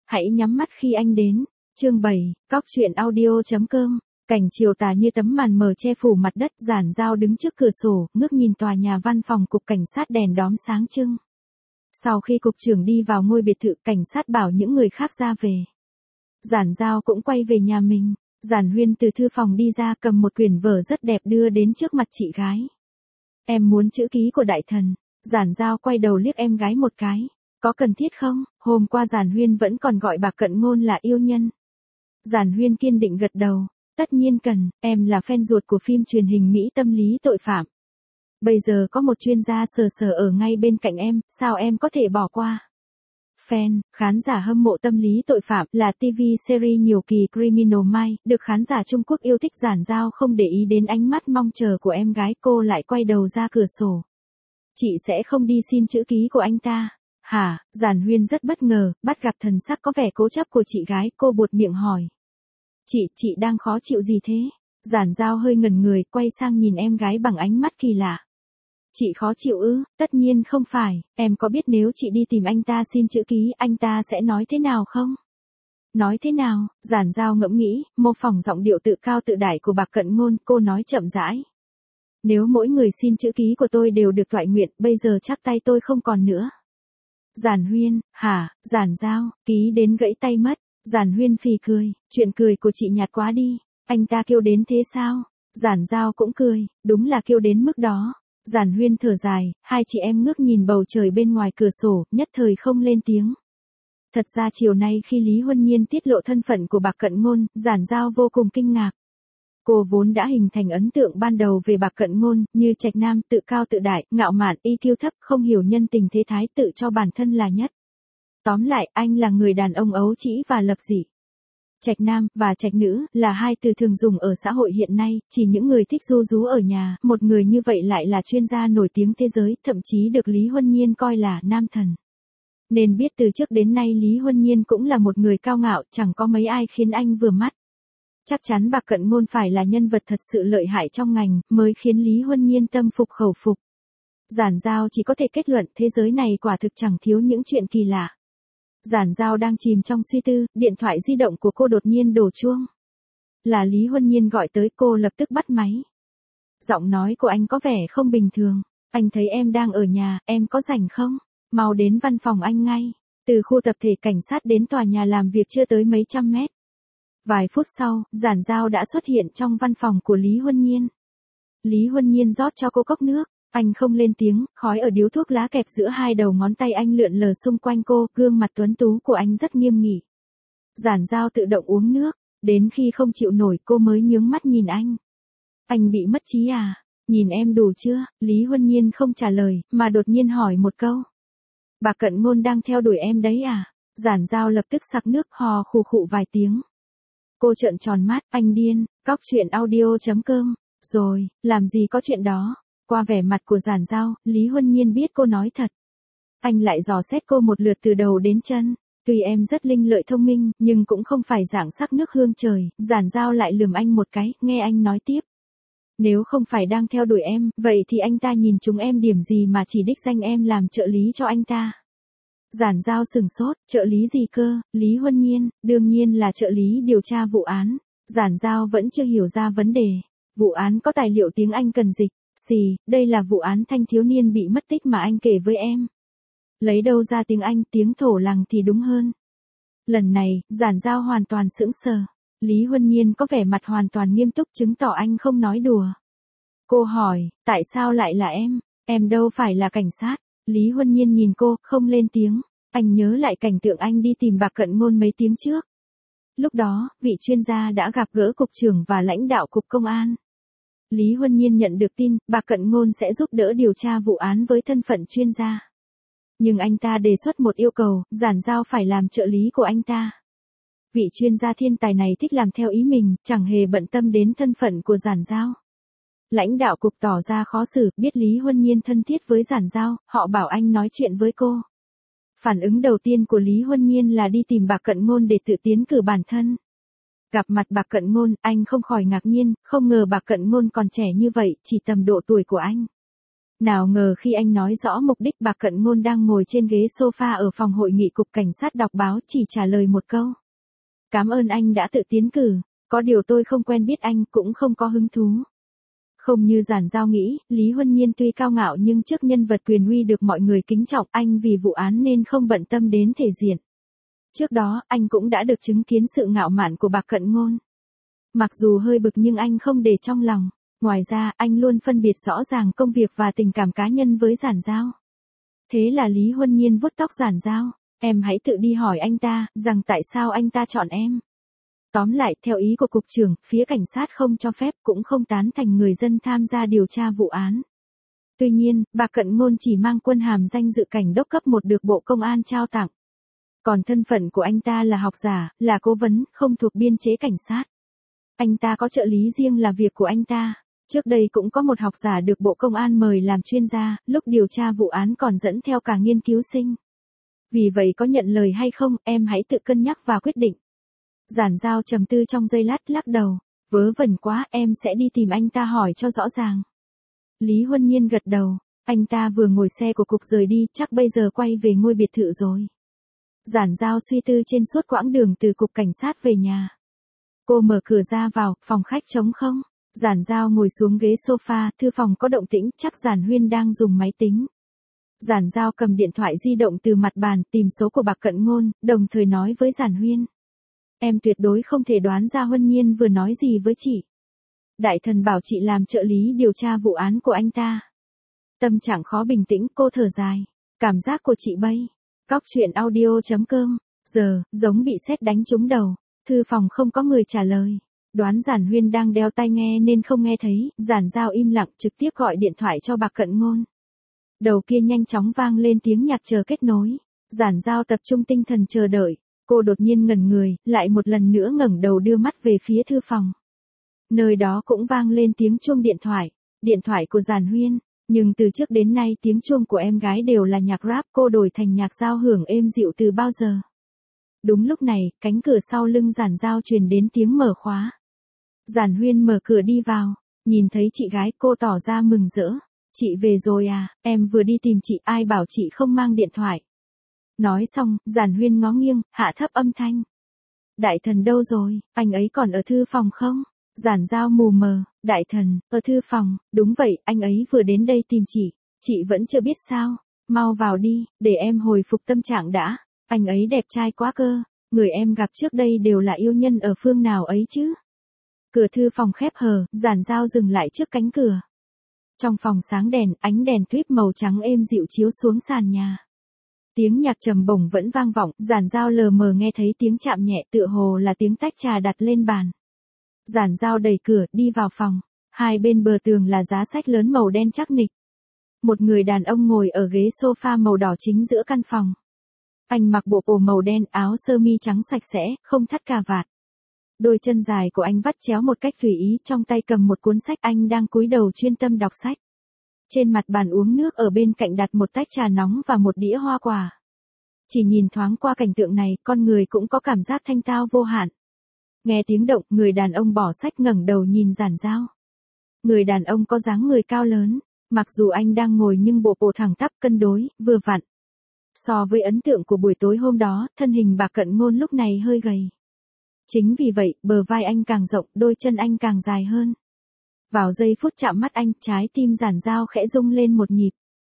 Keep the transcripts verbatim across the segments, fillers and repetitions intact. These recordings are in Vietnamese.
Hãy nhắm mắt khi anh đến. Chương bảy, cóc truyện audio chấm com. Cảnh chiều tà như tấm màn mờ che phủ mặt đất, Giản Giao đứng trước cửa sổ, ngước nhìn tòa nhà văn phòng cục cảnh sát đèn đóm sáng trưng. Sau khi cục trưởng đi vào ngôi biệt thự, cảnh sát bảo những người khác ra về. Giản Giao cũng quay về nhà mình. Giản Huyên từ thư phòng đi ra, cầm một quyển vở rất đẹp đưa đến trước mặt chị gái. Em muốn chữ ký của đại thần. Giản Giao quay đầu liếc em gái một cái. Có cần thiết không? Hôm qua Giản Huyên vẫn còn gọi bà Cận Ngôn là yêu nhân. Giản Huyên kiên định gật đầu. Tất nhiên cần, em là fan ruột của phim truyền hình Mỹ tâm lý tội phạm. Bây giờ có một chuyên gia sờ sờ ở ngay bên cạnh em, sao em có thể bỏ qua? Fan, khán giả hâm mộ tâm lý tội phạm là ti vi series nhiều kỳ Criminal Minds, được khán giả Trung Quốc yêu thích. Giản Giao không để ý đến ánh mắt mong chờ của em gái, cô lại quay đầu ra cửa sổ. Chị sẽ không đi xin chữ ký của anh ta. Hả? Giản Huyên rất bất ngờ, bắt gặp thần sắc có vẻ cố chấp của chị gái, cô buột miệng hỏi. Chị, chị đang khó chịu gì thế? Giản Giao hơi ngẩn người, quay sang nhìn em gái bằng ánh mắt kỳ lạ. Chị khó chịu ư? Tất nhiên không phải, em có biết nếu chị đi tìm anh ta xin chữ ký, anh ta sẽ nói thế nào không? Nói thế nào? Giản Giao ngẫm nghĩ, mô phỏng giọng điệu tự cao tự đại của bà Cận Ngôn, cô nói chậm rãi. Nếu mỗi người xin chữ ký của tôi đều được toại nguyện, bây giờ chắc tay tôi không còn nữa. Giản Huyên, hả? Giản Giao, ký đến gãy tay mất. Giản Huyên phì cười, chuyện cười của chị nhạt quá đi, anh ta kêu đến thế sao? Giản Giao cũng cười, đúng là kêu đến mức đó. Giản Huyên thở dài, hai chị em ngước nhìn bầu trời bên ngoài cửa sổ, nhất thời không lên tiếng. Thật ra chiều nay khi Lý Huân Nhiên tiết lộ thân phận của bà Cận Ngôn, Giản Giao vô cùng kinh ngạc. Cô vốn đã hình thành ấn tượng ban đầu về bà Cận Ngôn, như trạch nam, tự cao tự đại, ngạo mạn, i kiu thấp, không hiểu nhân tình thế thái, tự cho bản thân là nhất. Tóm lại, anh là người đàn ông ấu trĩ và lập dị. Trạch nam và trạch nữ là hai từ thường dùng ở xã hội hiện nay, chỉ những người thích ru rú ở nhà. Một người như vậy lại là chuyên gia nổi tiếng thế giới, thậm chí được Lý Huân Nhiên coi là nam thần. Nên biết từ trước đến nay Lý Huân Nhiên cũng là một người cao ngạo, chẳng có mấy ai khiến anh vừa mắt. Chắc chắn bà Cận Ngôn phải là nhân vật thật sự lợi hại trong ngành, mới khiến Lý Huân Nhiên tâm phục khẩu phục. Giản Giao chỉ có thể kết luận thế giới này quả thực chẳng thiếu những chuyện kỳ lạ. Giản Giao đang chìm trong suy tư, điện thoại di động của cô đột nhiên đổ chuông. Là Lý Huân Nhiên gọi tới, cô lập tức bắt máy. Giọng nói của anh có vẻ không bình thường. Anh thấy em đang ở nhà, em có rảnh không? Mau đến văn phòng anh ngay. Từ khu tập thể cảnh sát đến tòa nhà làm việc chưa tới mấy trăm mét. Vài phút sau, Giản Giao đã xuất hiện trong văn phòng của Lý Huân Nhiên. Lý Huân Nhiên rót cho cô cốc nước. Anh không lên tiếng, khói ở điếu thuốc lá kẹp giữa hai đầu ngón tay anh lượn lờ xung quanh cô, gương mặt tuấn tú của anh rất nghiêm nghị. Giản Giao tự động uống nước, đến khi không chịu nổi cô mới nhướng mắt nhìn anh. Anh bị mất trí à? Nhìn em đủ chưa? Lý Huân Nhiên không trả lời, mà đột nhiên hỏi một câu. Bà Cận Ngôn đang theo đuổi em đấy à? Giản Giao lập tức sặc nước, hò khù khụ vài tiếng. Cô trợn tròn mắt, anh điên, cóc truyện audio chấm com. Rồi, làm gì có chuyện đó? Qua vẻ mặt của Giản Giao, Lý Huân Nhiên biết cô nói thật. Anh lại dò xét cô một lượt từ đầu đến chân. Tuy em rất linh lợi thông minh, nhưng cũng không phải dạng sắc nước hương trời. Giản Giao lại lườm anh một cái, nghe anh nói tiếp. Nếu không phải đang theo đuổi em, vậy thì anh ta nhìn chúng em điểm gì mà chỉ đích danh em làm trợ lý cho anh ta? Giản Giao sừng sốt, trợ lý gì cơ? Lý Huân Nhiên, đương nhiên là trợ lý điều tra vụ án. Giản Giao vẫn chưa hiểu ra vấn đề. Vụ án có tài liệu tiếng Anh cần dịch. Xì, đây là vụ án thanh thiếu niên bị mất tích mà anh kể với em. Lấy đâu ra tiếng Anh, tiếng thổ làng thì đúng hơn. Lần này, Giản Giao hoàn toàn sững sờ. Lý Huân Nhiên có vẻ mặt hoàn toàn nghiêm túc, chứng tỏ anh không nói đùa. Cô hỏi, tại sao lại là em? Em đâu phải là cảnh sát. Lý Huân Nhiên nhìn cô, không lên tiếng. Anh nhớ lại cảnh tượng anh đi tìm bà Cận Ngôn mấy tiếng trước. Lúc đó, vị chuyên gia đã gặp gỡ cục trưởng và lãnh đạo cục công an. Lý Huân Nhiên nhận được tin, bà Cận Ngôn sẽ giúp đỡ điều tra vụ án với thân phận chuyên gia. Nhưng anh ta đề xuất một yêu cầu, Giản Giao phải làm trợ lý của anh ta. Vị chuyên gia thiên tài này thích làm theo ý mình, chẳng hề bận tâm đến thân phận của Giản Giao. Lãnh đạo cục tỏ ra khó xử, biết Lý Huân Nhiên thân thiết với Giản Giao, họ bảo anh nói chuyện với cô. Phản ứng đầu tiên của Lý Huân Nhiên là đi tìm bà Cận Ngôn để tự tiến cử bản thân. Gặp mặt bà Cận Ngôn, anh không khỏi ngạc nhiên, không ngờ bà Cận Ngôn còn trẻ như vậy, chỉ tầm độ tuổi của anh. Nào ngờ khi anh nói rõ mục đích, Bạc Cận Ngôn đang ngồi trên ghế sofa ở phòng hội nghị cục cảnh sát đọc báo chỉ trả lời một câu. Cảm ơn anh đã tự tiến cử, có điều tôi không quen biết anh, cũng không có hứng thú. Không như Giản Giao nghĩ, Lý Huân Nhiên tuy cao ngạo nhưng trước nhân vật quyền uy được mọi người kính trọng, anh vì vụ án nên không bận tâm đến thể diện. Trước đó, anh cũng đã được chứng kiến sự ngạo mạn của Bạc Cận Ngôn. Mặc dù hơi bực nhưng anh không để trong lòng. Ngoài ra, anh luôn phân biệt rõ ràng công việc và tình cảm cá nhân với Giản Giao. Thế là Lý Huân Nhiên vuốt tóc Giản Giao. Em hãy tự đi hỏi anh ta, rằng tại sao anh ta chọn em. Tóm lại, theo ý của cục trưởng, phía cảnh sát không cho phép, cũng không tán thành người dân tham gia điều tra vụ án. Tuy nhiên, Bạc Cận Ngôn chỉ mang quân hàm danh dự cảnh đốc cấp một được Bộ Công an trao tặng. Còn thân phận của anh ta là học giả, là cố vấn, không thuộc biên chế cảnh sát. Anh ta có trợ lý riêng là việc của anh ta. Trước đây cũng có một học giả được Bộ Công an mời làm chuyên gia, lúc điều tra vụ án còn dẫn theo cả nghiên cứu sinh. Vì vậy có nhận lời hay không, em hãy tự cân nhắc và quyết định. Giản Giao trầm tư trong giây lát, lắc đầu. Vớ vẩn quá, em sẽ đi tìm anh ta hỏi cho rõ ràng. Lý Huân Nhiên gật đầu. Anh ta vừa ngồi xe của cục rời đi, chắc bây giờ quay về ngôi biệt thự rồi. Giản Giao suy tư trên suốt quãng đường từ cục cảnh sát về nhà. Cô mở cửa ra vào, phòng khách trống không. Giản Giao ngồi xuống ghế sofa, thư phòng có động tĩnh, chắc Giản Huyên đang dùng máy tính. Giản Giao cầm điện thoại di động từ mặt bàn, tìm số của Bạc Cận Ngôn, đồng thời nói với Giản Huyên. Em tuyệt đối không thể đoán ra Huân Nhiên vừa nói gì với chị. Đại thần bảo chị làm trợ lý điều tra vụ án của anh ta. Tâm trạng khó bình tĩnh, cô thở dài. Cảm giác của chị bây. Cóc truyện audio chấm com. Giờ, giống bị sét đánh trúng đầu. Thư phòng không có người trả lời. Đoán Giản Huyên đang đeo tai nghe nên không nghe thấy. Giản Giao im lặng trực tiếp gọi điện thoại cho Bạc Cận Ngôn. Đầu kia nhanh chóng vang lên tiếng nhạc chờ kết nối. Giản Giao tập trung tinh thần chờ đợi. Cô đột nhiên ngẩn người, lại một lần nữa ngẩng đầu đưa mắt về phía thư phòng. Nơi đó cũng vang lên tiếng chuông điện thoại. Điện thoại của Giản Huyên. Nhưng từ trước đến nay tiếng chuông của em gái đều là nhạc rap, cô đổi thành nhạc giao hưởng êm dịu từ bao giờ. Đúng lúc này, cánh cửa sau lưng Giản Giao truyền đến tiếng mở khóa. Giản Huyên mở cửa đi vào, nhìn thấy chị gái, cô tỏ ra mừng rỡ. Chị về rồi à, em vừa đi tìm chị, ai bảo chị không mang điện thoại. Nói xong, Giản Huyên ngó nghiêng, hạ thấp âm thanh. Đại thần đâu rồi, anh ấy còn ở thư phòng không? Giản Giao mù mờ, đại thần, ở thư phòng, đúng vậy, anh ấy vừa đến đây tìm chị. Chị vẫn chưa biết sao, mau vào đi, để em hồi phục tâm trạng đã. Anh ấy đẹp trai quá cơ, người em gặp trước đây đều là yêu nhân ở phương nào ấy chứ. Cửa thư phòng khép hờ, Giản Giao dừng lại trước cánh cửa. Trong phòng sáng đèn, ánh đèn tuyết màu trắng êm dịu chiếu xuống sàn nhà. Tiếng nhạc trầm bổng vẫn vang vọng, Giản Giao lờ mờ nghe thấy tiếng chạm nhẹ, tựa hồ là tiếng tách trà đặt lên bàn. Giản Giao đẩy cửa, đi vào phòng. Hai bên bờ tường là giá sách lớn màu đen chắc nịch. Một người đàn ông ngồi ở ghế sofa màu đỏ chính giữa căn phòng. Anh mặc bộ đồ màu đen, áo sơ mi trắng sạch sẽ, không thắt cà vạt. Đôi chân dài của anh vắt chéo một cách tùy ý, trong tay cầm một cuốn sách, anh đang cúi đầu chuyên tâm đọc sách. Trên mặt bàn uống nước ở bên cạnh đặt một tách trà nóng và một đĩa hoa quả. Chỉ nhìn thoáng qua cảnh tượng này, con người cũng có cảm giác thanh tao vô hạn. Nghe tiếng động, người đàn ông bỏ sách ngẩng đầu nhìn Giản Giao. Người đàn ông có dáng người cao lớn, mặc dù anh đang ngồi nhưng bộ bộ thẳng tắp cân đối, vừa vặn. So với ấn tượng của buổi tối hôm đó, thân hình Bạc Cận Ngôn lúc này hơi gầy. Chính vì vậy, bờ vai anh càng rộng, đôi chân anh càng dài hơn. Vào giây phút chạm mắt anh, trái tim Giản Giao khẽ rung lên một nhịp.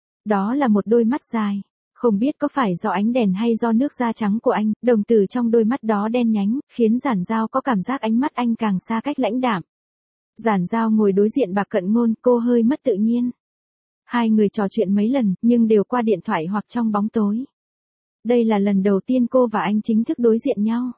Đó là một đôi mắt dài. Không biết có phải do ánh đèn hay do nước da trắng của anh, đồng tử trong đôi mắt đó đen nhánh, khiến Giản Giao có cảm giác ánh mắt anh càng xa cách lãnh đạm. Giản Giao ngồi đối diện Bạc Cận Ngôn, cô hơi mất tự nhiên. Hai người trò chuyện mấy lần, nhưng đều qua điện thoại hoặc trong bóng tối. Đây là lần đầu tiên cô và anh chính thức đối diện nhau.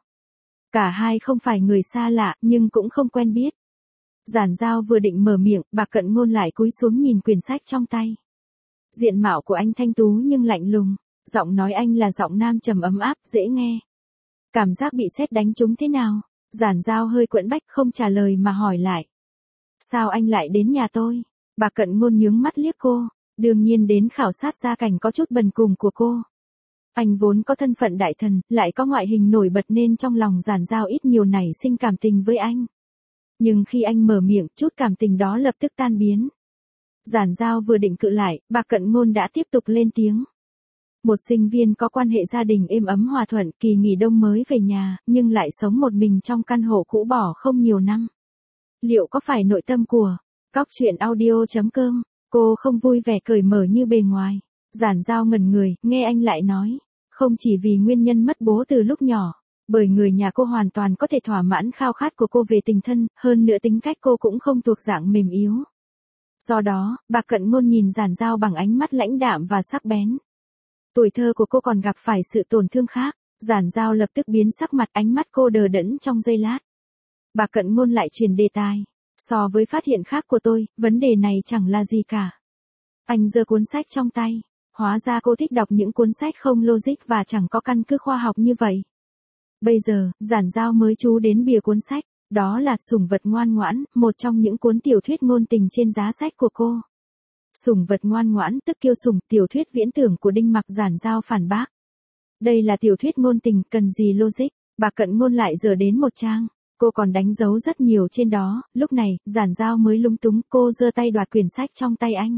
Cả hai không phải người xa lạ, nhưng cũng không quen biết. Giản Giao vừa định mở miệng, Bạc Cận Ngôn lại cúi xuống nhìn quyển sách trong tay. Diện mạo của anh thanh tú nhưng lạnh lùng, giọng nói anh là giọng nam trầm ấm áp, dễ nghe. Cảm giác bị sét đánh trúng thế nào? Giản Giao hơi quẫn bách không trả lời mà hỏi lại. Sao anh lại đến nhà tôi? Bạc Cận Ngôn nhướng mắt liếc cô, đương nhiên đến khảo sát gia cảnh có chút bần cùng của cô. Anh vốn có thân phận đại thần, lại có ngoại hình nổi bật nên trong lòng Giản Giao ít nhiều nảy sinh cảm tình với anh. Nhưng khi anh mở miệng, chút cảm tình đó lập tức tan biến. Giản Giao vừa định cự lại, bà Cận Ngôn đã tiếp tục lên tiếng. Một sinh viên có quan hệ gia đình êm ấm hòa thuận, kỳ nghỉ đông mới về nhà, nhưng lại sống một mình trong căn hộ cũ bỏ không nhiều năm. Liệu có phải nội tâm của Cóc Truyện Audio chấm com? Cô không vui vẻ cởi mở như bề ngoài. Giản Giao ngẩn người, nghe anh lại nói. Không chỉ vì nguyên nhân mất bố từ lúc nhỏ, bởi người nhà cô hoàn toàn có thể thỏa mãn khao khát của cô về tình thân, hơn nữa tính cách cô cũng không thuộc dạng mềm yếu. Do đó, bà Cận Ngôn nhìn Giản Giao bằng ánh mắt lãnh đạm và sắc bén. Tuổi thơ của cô còn gặp phải sự tổn thương khác. Giản Giao lập tức biến sắc mặt, ánh mắt cô đờ đẫn trong giây lát. Bà Cận Ngôn lại chuyển đề tài. So với phát hiện khác của tôi, vấn đề này chẳng là gì cả. Anh giơ cuốn sách trong tay. Hóa ra cô thích đọc những cuốn sách không logic và chẳng có căn cứ khoa học như vậy. Bây giờ, Giản Giao mới chú đến bìa cuốn sách. Đó là Sủng Vật Ngoan Ngoãn, một trong những cuốn tiểu thuyết ngôn tình trên giá sách của cô. Sủng Vật Ngoan Ngoãn tức Kiêu Sủng, tiểu thuyết viễn tưởng của Đinh Mặc. Giản Giao phản bác. Đây là tiểu thuyết ngôn tình, cần gì logic. Bà Cận Ngôn lại dở đến một trang. Cô còn đánh dấu rất nhiều trên đó. Lúc này, Giản Giao mới lúng túng, cô giơ tay đoạt quyển sách trong tay anh.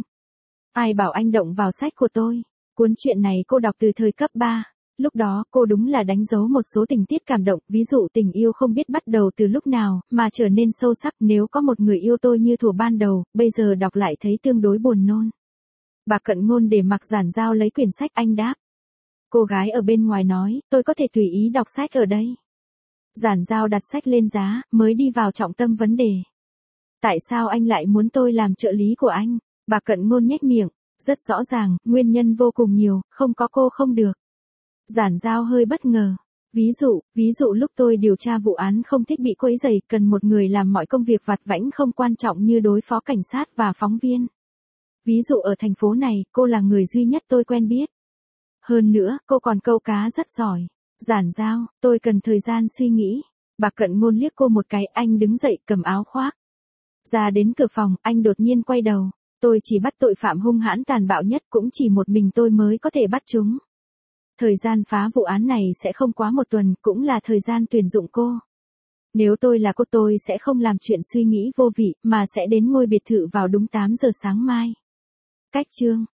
Ai bảo anh động vào sách của tôi? Cuốn truyện này cô đọc từ thời cấp ba. Lúc đó, cô đúng là đánh dấu một số tình tiết cảm động, ví dụ tình yêu không biết bắt đầu từ lúc nào, mà trở nên sâu sắc. Nếu có một người yêu tôi như thuở ban đầu, bây giờ đọc lại thấy tương đối buồn nôn. Bà Cận Ngôn để mặc Giản Giao lấy quyển sách, anh đáp. Cô gái ở bên ngoài nói, tôi có thể tùy ý đọc sách ở đây. Giản Giao đặt sách lên giá, mới đi vào trọng tâm vấn đề. Tại sao anh lại muốn tôi làm trợ lý của anh? Bà Cận Ngôn nhếch miệng. Rất rõ ràng, nguyên nhân vô cùng nhiều, không có cô không được. Giản Giao hơi bất ngờ. Ví dụ, ví dụ lúc tôi điều tra vụ án không thích bị quấy rầy, cần một người làm mọi công việc vặt vãnh không quan trọng như đối phó cảnh sát và phóng viên. Ví dụ ở thành phố này, cô là người duy nhất tôi quen biết. Hơn nữa, cô còn câu cá rất giỏi. Giản Giao, tôi cần thời gian suy nghĩ. Bà Cận Ngôn liếc cô một cái, anh đứng dậy cầm áo khoác. Ra đến cửa phòng, anh đột nhiên quay đầu. Tôi chỉ bắt tội phạm hung hãn tàn bạo nhất, cũng chỉ một mình tôi mới có thể bắt chúng. Thời gian phá vụ án này sẽ không quá một tuần, cũng là thời gian tuyển dụng cô. Nếu tôi là cô tôi sẽ không làm chuyện suy nghĩ vô vị, mà sẽ đến ngôi biệt thự vào đúng tám giờ sáng mai. Cách chương